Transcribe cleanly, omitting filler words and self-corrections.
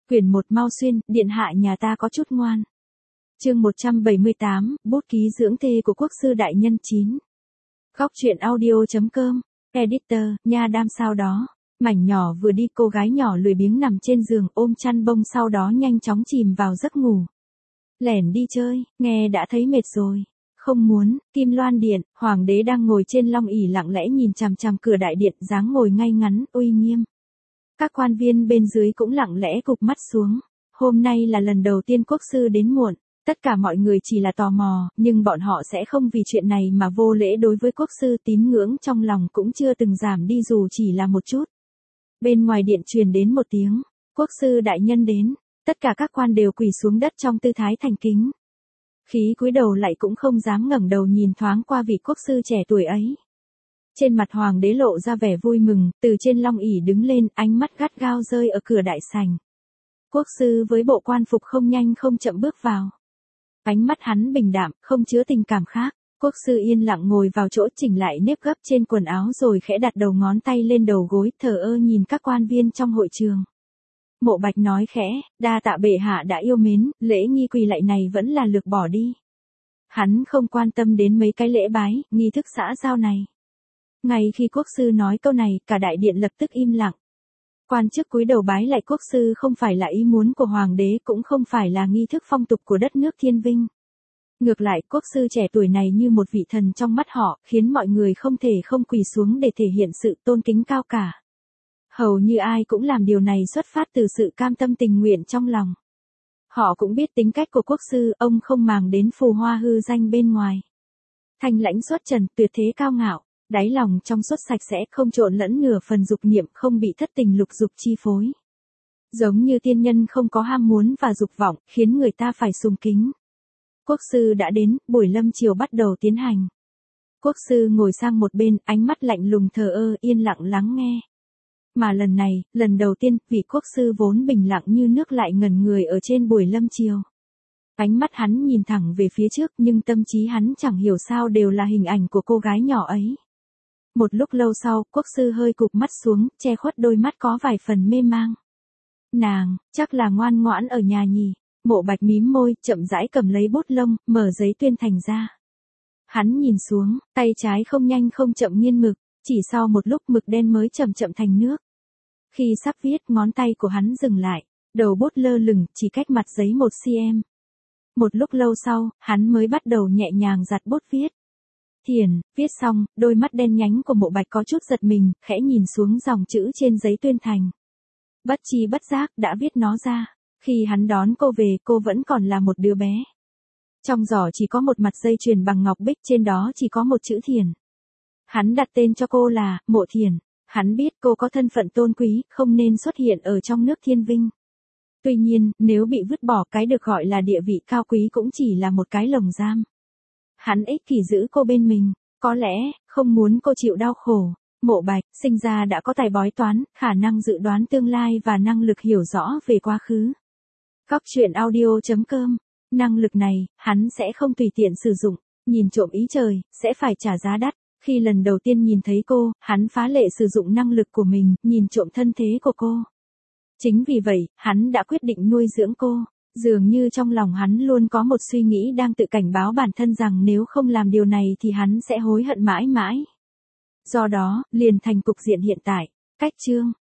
Quyển 1 Mao Xuyên, điện hạ nhà ta có chút ngoan. Chương 178, bút ký dưỡng thê của quốc sư đại nhân 9. Góc truyện audio.com, editor, nha đam sao đó. Mảnh nhỏ vừa đi, cô gái nhỏ lười biếng nằm trên giường ôm chăn bông, sau đó nhanh chóng chìm vào giấc ngủ. Lẻn đi chơi, nghe đã thấy mệt rồi. Không muốn. Kim Loan điện, hoàng đế đang ngồi trên long ỷ lặng lẽ nhìn chằm chằm cửa đại điện, dáng ngồi ngay ngắn, uy nghiêm. Các quan viên bên dưới cũng lặng lẽ cụp mắt xuống. Hôm nay là lần đầu tiên quốc sư đến muộn. Tất cả mọi người chỉ là tò mò, nhưng bọn họ sẽ không vì chuyện này mà vô lễ đối với quốc sư. Tín ngưỡng trong lòng cũng chưa từng giảm đi dù chỉ là một chút. Bên ngoài điện truyền đến một tiếng, quốc sư đại nhân đến. Tất cả các quan đều quỳ xuống đất trong tư thái thành kính. Khí cúi đầu lại cũng không dám ngẩng đầu nhìn thoáng qua vị quốc sư trẻ tuổi ấy. Trên mặt hoàng đế lộ ra vẻ vui mừng, từ trên long ỷ đứng lên, ánh mắt gắt gao rơi ở cửa đại sảnh. Quốc sư với bộ quan phục không nhanh không chậm bước vào. Ánh mắt hắn bình đạm, không chứa tình cảm khác. Quốc sư yên lặng ngồi vào chỗ, chỉnh lại nếp gấp trên quần áo rồi khẽ đặt đầu ngón tay lên đầu gối, thờ ơ nhìn các quan viên trong hội trường. Mộ Bạch nói khẽ, đa tạ bệ hạ đã yêu mến, lễ nghi quỳ lạy này vẫn là lược bỏ đi. Hắn không quan tâm đến mấy cái lễ bái, nghi thức xã giao này. Ngay khi quốc sư nói câu này, cả đại điện lập tức im lặng. Quan chức cúi đầu bái lạy quốc sư không phải là ý muốn của hoàng đế, cũng không phải là nghi thức phong tục của đất nước Thiên Vinh. Ngược lại, quốc sư trẻ tuổi này như một vị thần trong mắt họ, khiến mọi người không thể không quỳ xuống để thể hiện sự tôn kính cao cả. Hầu như ai cũng làm điều này xuất phát từ sự cam tâm tình nguyện trong lòng. Họ cũng biết tính cách của quốc sư, ông không màng đến phù hoa hư danh bên ngoài. Thanh lãnh xuất trần, tuyệt thế cao ngạo, đáy lòng trong suốt sạch sẽ, không trộn lẫn nửa phần dục niệm, không bị thất tình lục dục chi phối. Giống như tiên nhân không có ham muốn và dục vọng, khiến người ta phải sùng kính. Quốc sư đã đến, buổi lâm chiều bắt đầu tiến hành. Quốc sư ngồi sang một bên, ánh mắt lạnh lùng thờ ơ, yên lặng lắng nghe. Mà lần này, lần đầu tiên, vị quốc sư vốn bình lặng như nước lại ngẩn người ở trên buổi lâm chiều. Ánh mắt hắn nhìn thẳng về phía trước, nhưng tâm trí hắn chẳng hiểu sao đều là hình ảnh của cô gái nhỏ ấy. Một lúc lâu sau, quốc sư hơi cụp mắt xuống, che khuất đôi mắt có vài phần mê mang. Nàng, chắc là ngoan ngoãn ở nhà nhỉ. Mộ Bạch mím môi, chậm rãi cầm lấy bút lông, mở giấy tuyên thành ra. Hắn nhìn xuống, tay trái không nhanh không chậm nghiên mực, chỉ sau một lúc mực đen mới chậm chậm thành nước. Khi sắp viết, ngón tay của hắn dừng lại, đầu bút lơ lửng, chỉ cách mặt giấy 1 cm. Một lúc lâu sau, hắn mới bắt đầu nhẹ nhàng giặt bút viết. Thiền, viết xong, đôi mắt đen nhánh của Mộ Bạch có chút giật mình, khẽ nhìn xuống dòng chữ trên giấy tuyên thành. Bất chi bất giác, đã viết nó ra. Khi hắn đón cô về, cô vẫn còn là một đứa bé. Trong giỏ chỉ có một mặt dây chuyền bằng ngọc bích, trên đó chỉ có một chữ Thiền. Hắn đặt tên cho cô là Mộ Thiền. Hắn biết cô có thân phận tôn quý, không nên xuất hiện ở trong nước Thiên Vinh. Tuy nhiên, nếu bị vứt bỏ, cái được gọi là địa vị cao quý cũng chỉ là một cái lồng giam. Hắn ích kỷ giữ cô bên mình, có lẽ, không muốn cô chịu đau khổ. Mộ Bạch, sinh ra đã có tài bói toán, khả năng dự đoán tương lai và năng lực hiểu rõ về quá khứ. Góc truyện audio.com, năng lực này, hắn sẽ không tùy tiện sử dụng, nhìn trộm ý trời, sẽ phải trả giá đắt. Khi lần đầu tiên nhìn thấy cô, hắn phá lệ sử dụng năng lực của mình, nhìn trộm thân thế của cô. Chính vì vậy, hắn đã quyết định nuôi dưỡng cô. Dường như trong lòng hắn luôn có một suy nghĩ đang tự cảnh báo bản thân rằng nếu không làm điều này thì hắn sẽ hối hận mãi mãi. Do đó, liền thành cục diện hiện tại. Cách chương.